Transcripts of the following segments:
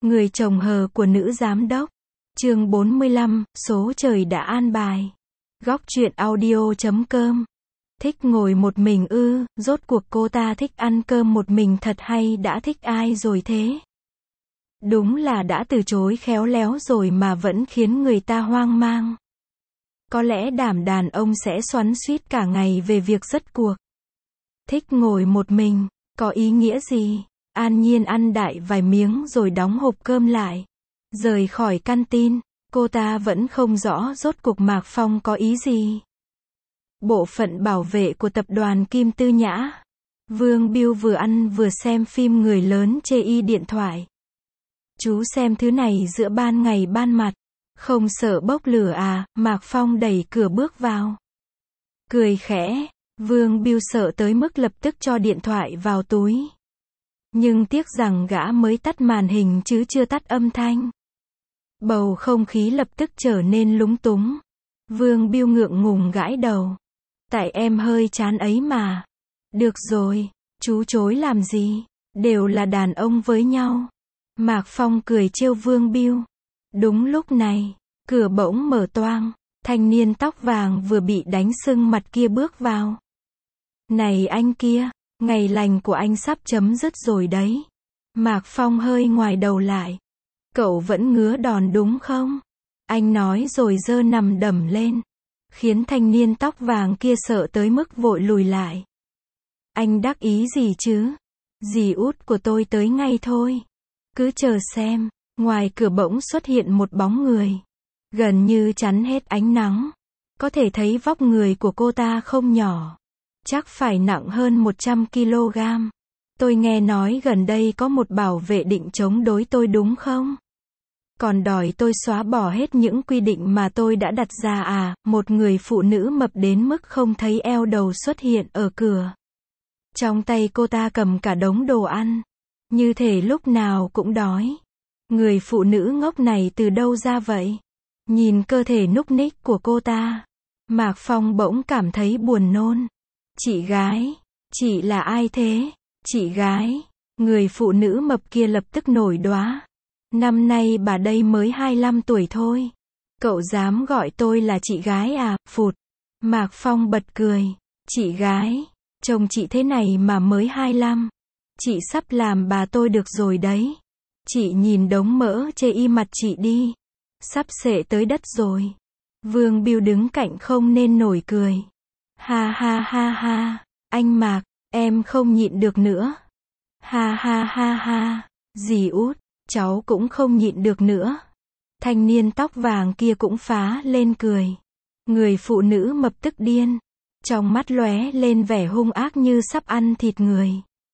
Người chồng hờ của nữ giám đốc. Chương 45, số trời đã an bài. Góc truyện audio.com. Thích ngồi một mình ư, rốt cuộc cô ta thích ăn cơm một mình thật hay đã thích ai rồi thế? Đúng là đã từ chối khéo léo rồi mà vẫn khiến người ta hoang mang. Có lẽ đảm đàn ông sẽ xoắn xuýt cả ngày về việc dứt cuộc. Thích ngồi một mình, có ý nghĩa gì? An Nhiên ăn đại vài miếng rồi đóng hộp cơm lại. Rời khỏi căn tin, cô ta vẫn không rõ rốt cuộc Mạc Phong có ý gì. Bộ phận bảo vệ của tập đoàn Kim Tư Nhã. Vương Biêu vừa ăn vừa xem phim người lớn chê y điện thoại. Chú xem thứ này giữa ban ngày ban mặt, không sợ bốc lửa à? Mạc Phong đẩy cửa bước vào. Cười khẽ, Vương Biêu sợ tới mức lập tức cho điện thoại vào túi. Nhưng tiếc rằng gã mới tắt màn hình chứ chưa tắt âm thanh. Bầu không khí lập tức trở nên lúng túng. Vương Biêu ngượng ngùng gãi đầu. Tại em hơi chán ấy mà. Được rồi, chú chối làm gì? Đều là đàn ông với nhau. Mạc Phong cười trêu Vương Biêu. Đúng lúc này, cửa bỗng mở toang. Thanh niên tóc vàng vừa bị đánh sưng mặt kia bước vào. Này anh kia, ngày lành của anh sắp chấm dứt rồi đấy. Mạc Phong hơi ngoài đầu lại. Cậu vẫn ngứa đòn đúng không? Anh nói rồi giơ nằm đầm lên. Khiến thanh niên tóc vàng kia sợ tới mức vội lùi lại. Anh đắc ý gì chứ? Dì út của tôi tới ngay thôi. Cứ chờ xem. Ngoài cửa bỗng xuất hiện một bóng người. Gần như chắn hết ánh nắng. Có thể thấy vóc người của cô ta không nhỏ. Chắc phải nặng hơn 100 kg. Tôi nghe nói gần đây có một bảo vệ định chống đối tôi đúng không? Còn đòi tôi xóa bỏ hết những quy định mà tôi đã đặt ra à? Một người phụ nữ mập đến mức không thấy eo đầu xuất hiện ở cửa. Trong tay cô ta cầm cả đống đồ ăn. Như thể lúc nào cũng đói. Người phụ nữ ngốc này từ đâu ra vậy? Nhìn cơ thể núc ních của cô ta, Mạc Phong bỗng cảm thấy buồn nôn. Chị gái, chị là ai thế? Chị gái, người phụ nữ mập kia lập tức nổi đoá. Năm nay bà đây mới 25 tuổi thôi. Cậu dám gọi tôi là chị gái à? Phụt. Mạc Phong bật cười. Chị gái, chồng chị thế này mà mới 25. Chị sắp làm bà tôi được rồi đấy. Chị nhìn đống mỡ chê y mặt chị đi. Sắp xệ tới đất rồi. Vương Biêu đứng cạnh không nên nổi cười. Ha ha ha ha, anh Mạc, em không nhịn được nữa. Ha ha ha ha, dì út, cháu cũng không nhịn được nữa. Thanh niên tóc vàng kia cũng phá lên cười. Người phụ nữ mập tức điên. Trong mắt lóe lên vẻ hung ác như sắp ăn thịt người.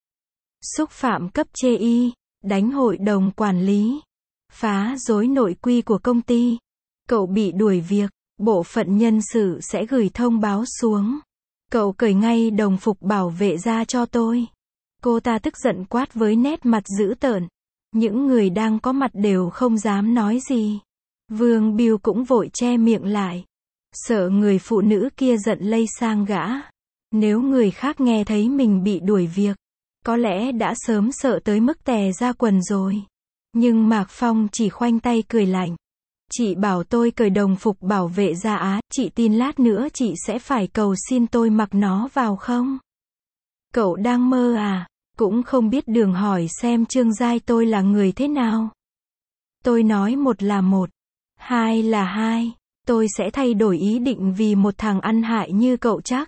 Xúc phạm cấp chê y, đánh hội đồng quản lý. Phá rối nội quy của công ty. Cậu bị đuổi việc, bộ phận nhân sự sẽ gửi thông báo xuống. Cậu cởi ngay đồng phục bảo vệ ra cho tôi. Cô ta tức giận quát với nét mặt dữ tợn. Những người đang có mặt đều không dám nói gì. Vương Biêu cũng vội che miệng lại. Sợ người phụ nữ kia giận lây sang gã. Nếu người khác nghe thấy mình bị đuổi việc, có lẽ đã sớm sợ tới mức tè ra quần rồi. Nhưng Mạc Phong chỉ khoanh tay cười lạnh. Chị bảo tôi cởi đồng phục bảo vệ ra á, chị tin lát nữa chị sẽ phải cầu xin tôi mặc nó vào không? Cậu đang mơ à? Cũng không biết đường hỏi xem Trương Giai tôi là người thế nào. Tôi nói một là một, hai là hai. Tôi sẽ thay đổi ý định vì một thằng ăn hại như cậu chắc.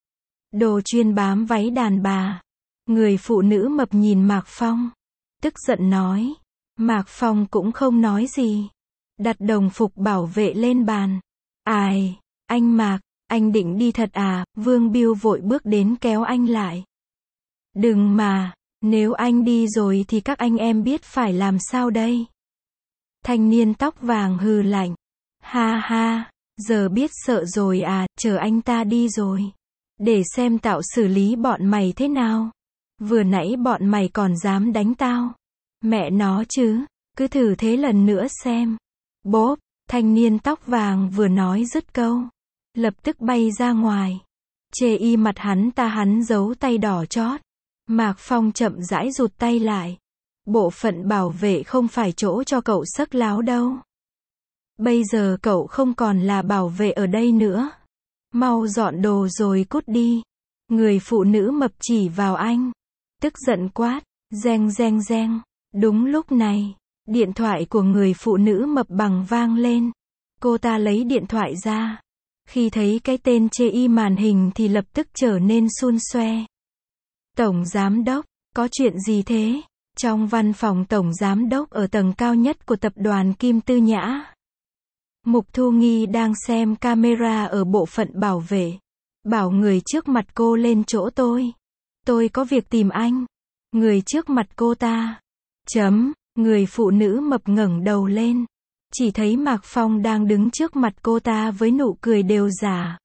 Đồ chuyên bám váy đàn bà. Người phụ nữ mập nhìn Mạc Phong. Tức giận nói. Mạc Phong cũng không nói gì. Đặt đồng phục bảo vệ lên bàn. Ai, anh Mạc, anh định đi thật à? Vương Biêu vội bước đến kéo anh lại. Đừng mà, nếu anh đi rồi thì các anh em biết phải làm sao đây? Thanh niên tóc vàng hừ lạnh. Ha ha, giờ biết sợ rồi à? Chờ anh ta đi rồi. Để xem tao xử lý bọn mày thế nào. Vừa nãy bọn mày còn dám đánh tao. Mẹ nó chứ, cứ thử thế lần nữa xem. Bốp, thanh niên tóc vàng vừa nói dứt câu. Lập tức bay ra ngoài. Chê y mặt hắn ta, hắn giấu tay đỏ chót. Mạc Phong chậm rãi rụt tay lại. bộ phận bảo vệ không phải chỗ cho cậu sấc láo đâu. Bây giờ cậu không còn là bảo vệ ở đây nữa. Mau dọn đồ rồi cút đi. Người phụ nữ mập chỉ vào anh. Tức giận quát. Reng reng reng. Đúng lúc này, điện thoại của người phụ nữ mập bằng vang lên. Cô ta lấy điện thoại ra. Khi thấy cái tên chê y màn hình thì lập tức trở nên xun xoe. Tổng giám đốc, có chuyện gì thế? Trong văn phòng tổng giám đốc ở tầng cao nhất của tập đoàn Kim Tư Nhã. Mục Thu Nghi đang xem camera ở bộ phận bảo vệ. Bảo người trước mặt cô lên chỗ tôi. Tôi có việc tìm anh. Người trước mặt cô ta. Người phụ nữ mập ngẩng đầu lên. Chỉ thấy Mạc Phong đang đứng trước mặt cô ta với nụ cười đều giả.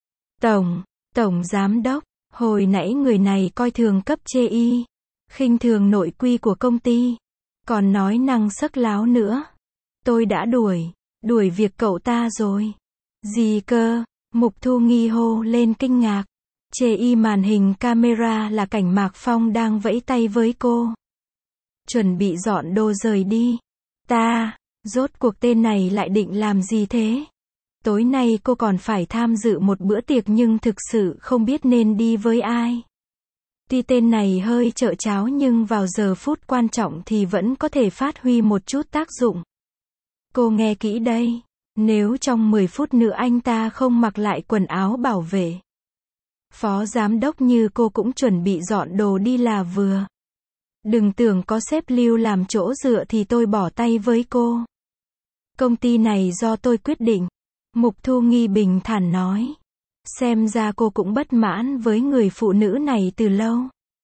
Tổng giám đốc, hồi nãy người này coi thường cấp chê y, khinh thường nội quy của công ty, còn nói năng sấc láo nữa. Tôi đã đuổi việc cậu ta rồi. Gì cơ? Mục Thu Nghi hô lên kinh ngạc. Chê y màn hình camera là cảnh Mạc Phong đang vẫy tay với cô. Chuẩn bị dọn đồ rời đi. Rốt cuộc tên này lại định làm gì thế? Tối nay cô còn phải tham dự một bữa tiệc nhưng thực sự không biết nên đi với ai. Tuy tên này hơi trợ cháo nhưng vào giờ phút quan trọng thì vẫn có thể phát huy một chút tác dụng. Cô nghe kỹ đây. Nếu trong 10 phút nữa anh ta không mặc lại quần áo bảo vệ, phó giám đốc như cô cũng chuẩn bị dọn đồ đi là vừa. Đừng tưởng có sếp Lưu làm chỗ dựa thì tôi bỏ tay với cô. Công ty này do tôi quyết định. Mục Thu Nghi bình thản nói. Xem ra cô cũng bất mãn với người phụ nữ này từ lâu.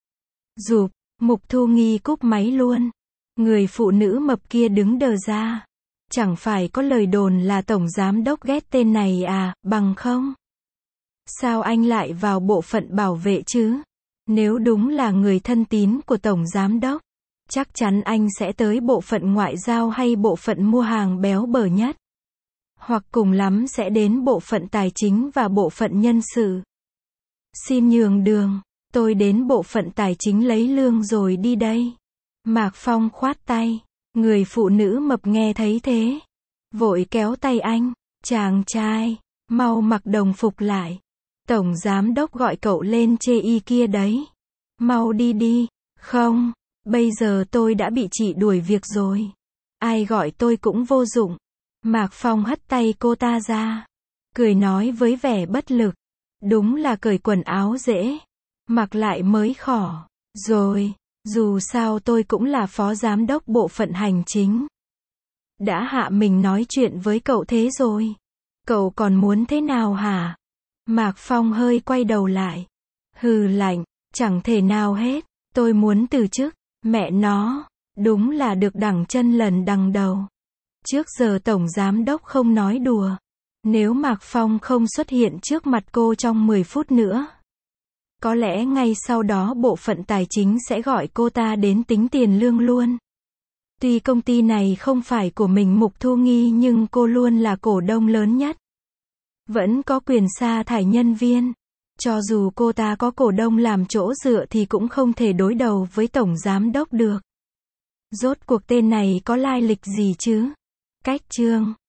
Mục Thu Nghi cúp máy luôn. Người phụ nữ mập kia đứng đờ ra. Chẳng phải có lời đồn là tổng giám đốc ghét tên này à, bằng không? Sao anh lại vào bộ phận bảo vệ chứ? Nếu đúng là người thân tín của tổng giám đốc, chắc chắn anh sẽ tới bộ phận ngoại giao hay bộ phận mua hàng béo bở nhất. Hoặc cùng lắm sẽ đến bộ phận tài chính và bộ phận nhân sự. Xin nhường đường, tôi đến bộ phận tài chính lấy lương rồi đi đây. Mạc Phong khoát tay. Người phụ nữ mập nghe thấy thế, vội kéo tay anh. Chàng trai, mau mặc đồng phục lại. Tổng giám đốc gọi cậu lên chê y kia đấy. Mau đi đi. Không, bây giờ tôi đã bị chị đuổi việc rồi. Ai gọi tôi cũng vô dụng. Mạc Phong hất tay cô ta ra. Cười nói với vẻ bất lực. Đúng là cởi quần áo dễ, mặc lại mới khó. Rồi, dù sao tôi cũng là phó giám đốc bộ phận hành chính. Đã hạ mình nói chuyện với cậu thế rồi. Cậu còn muốn thế nào hả? Mạc Phong hơi quay đầu lại. Hừ lạnh, chẳng thể nào hết. Tôi muốn từ chức. Mẹ nó, đúng là được đằng chân lần đằng đầu. Trước giờ tổng giám đốc không nói đùa. Nếu Mạc Phong không xuất hiện trước mặt cô trong 10 phút nữa, có lẽ ngay sau đó bộ phận tài chính sẽ gọi cô ta đến tính tiền lương luôn. Tuy công ty này không phải của mình Mục Thu Nghi nhưng cô luôn là cổ đông lớn nhất. Vẫn có quyền sa thải nhân viên. Cho dù cô ta có cổ đông làm chỗ dựa thì cũng không thể đối đầu với tổng giám đốc được. Rốt cuộc tên này có lai lịch gì chứ? Cách chương